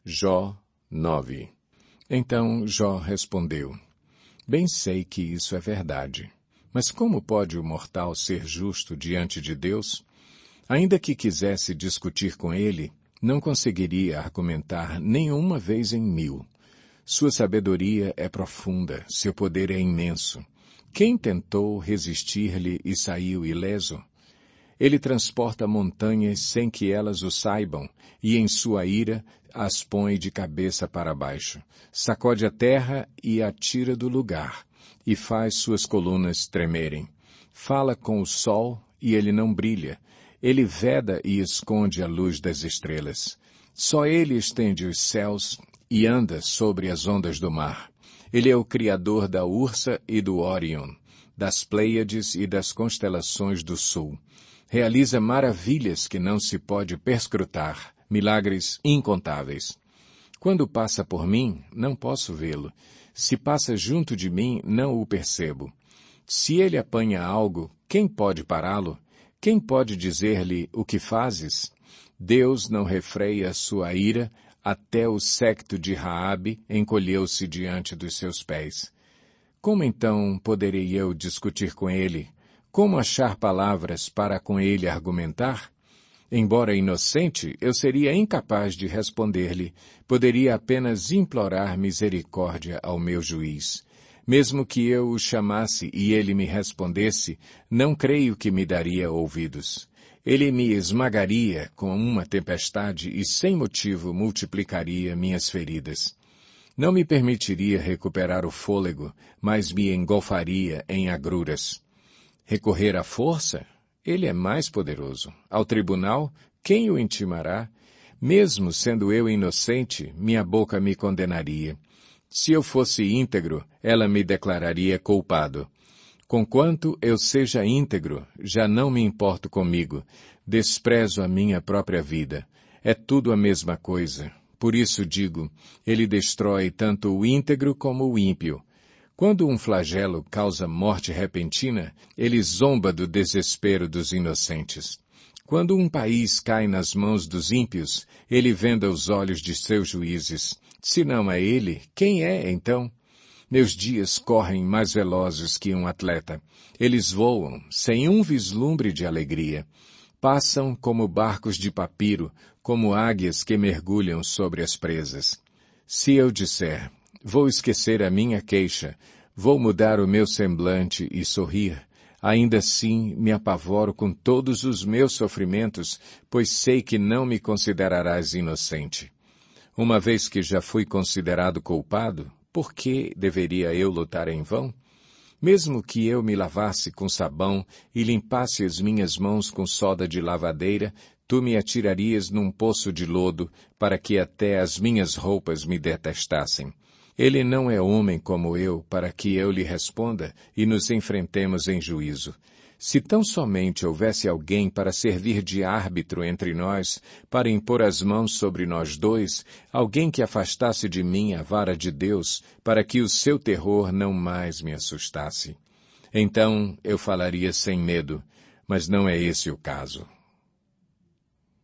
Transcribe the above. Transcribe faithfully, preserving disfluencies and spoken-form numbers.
Jó nove. Então Jó respondeu: Bem sei que isso é verdade. Mas como pode o mortal ser justo diante de Deus? Ainda que quisesse discutir com ele, não conseguiria argumentar nenhuma vez em mil. Sua sabedoria é profunda, seu poder é imenso. Quem tentou resistir-lhe e saiu ileso? Ele transporta montanhas sem que elas o saibam, e em sua ira as põe de cabeça para baixo. Sacode a terra e a tira do lugar, e faz suas colunas tremerem. Fala com o sol e ele não brilha. Ele veda e esconde a luz das estrelas. Só ele estende os céus e anda sobre as ondas do mar. Ele é o criador da Ursa e do Órion, das Pleiades e das constelações do sul. Realiza maravilhas que não se pode perscrutar, milagres incontáveis. Quando passa por mim, não posso vê-lo. Se passa junto de mim, não o percebo. Se ele apanha algo, quem pode pará-lo? Quem pode dizer-lhe o que fazes? Deus não refreia sua ira, até o séquito de Raabe encolheu-se diante dos seus pés. Como então poderei eu discutir com ele? Como achar palavras para com ele argumentar? Embora inocente, eu seria incapaz de responder-lhe. Poderia apenas implorar misericórdia ao meu juiz. Mesmo que eu o chamasse e ele me respondesse, não creio que me daria ouvidos. Ele me esmagaria com uma tempestade e sem motivo multiplicaria minhas feridas. Não me permitiria recuperar o fôlego, mas me engolfaria em agruras. Recorrer à força? Ele é mais poderoso. Ao tribunal, quem o intimará? Mesmo sendo eu inocente, minha boca me condenaria. Se eu fosse íntegro, ela me declararia culpado. Conquanto eu seja íntegro, já não me importo comigo. Desprezo a minha própria vida. É tudo a mesma coisa. Por isso digo, ele destrói tanto o íntegro como o ímpio. Quando um flagelo causa morte repentina, ele zomba do desespero dos inocentes. Quando um país cai nas mãos dos ímpios, ele venda os olhos de seus juízes. Se não é ele, quem é, então? Meus dias correm mais velozes que um atleta. Eles voam, sem um vislumbre de alegria. Passam como barcos de papiro, como águias que mergulham sobre as presas. Se eu disser, vou esquecer a minha queixa, vou mudar o meu semblante e sorrir, ainda assim me apavoro com todos os meus sofrimentos, pois sei que não me considerarás inocente. Uma vez que já fui considerado culpado, por que deveria eu lutar em vão? Mesmo que eu me lavasse com sabão e limpasse as minhas mãos com soda de lavadeira, tu me atirarias num poço de lodo, para que até as minhas roupas me detestassem. Ele não é homem como eu, para que eu lhe responda e nos enfrentemos em juízo. Se tão somente houvesse alguém para servir de árbitro entre nós, para impor as mãos sobre nós dois, alguém que afastasse de mim a vara de Deus, para que o seu terror não mais me assustasse. Então eu falaria sem medo, mas não é esse o caso.